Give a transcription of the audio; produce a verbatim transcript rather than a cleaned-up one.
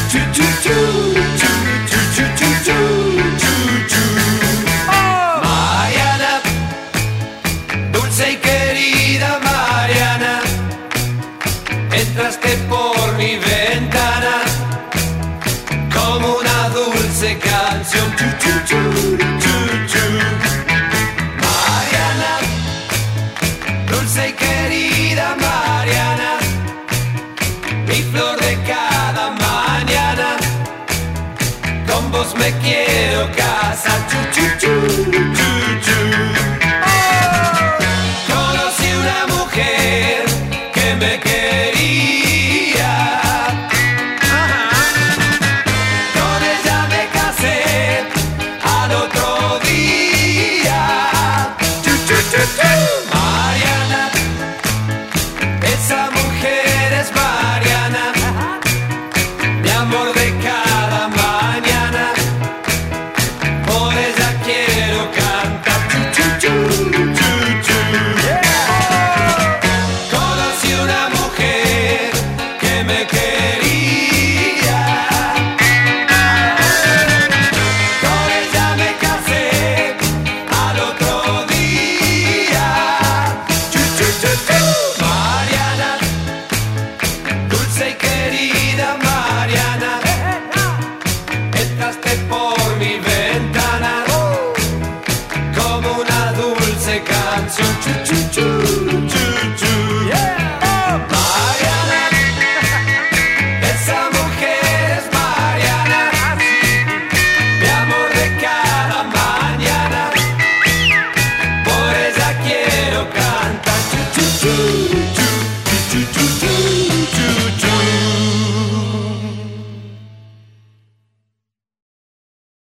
chu, chu, chu, chu, chu, chu, chu, chu, chu, chu. Oh. Mariana, dulce y querida Mariana, entraste por mi ventana como una dulce canción. Chu, chu, chu, chu, chu. Mariana, dulce y querida Mariana, mi flor de cada mañana, con vos me quiero casar. Chu, chu, chu, chu, chu. Oh. Conocí una mujer que me quería. Ajá. Con ella me casé al otro día. Chu, chu, chu, chu. Mariana, esa mujer es Mariana, mi amor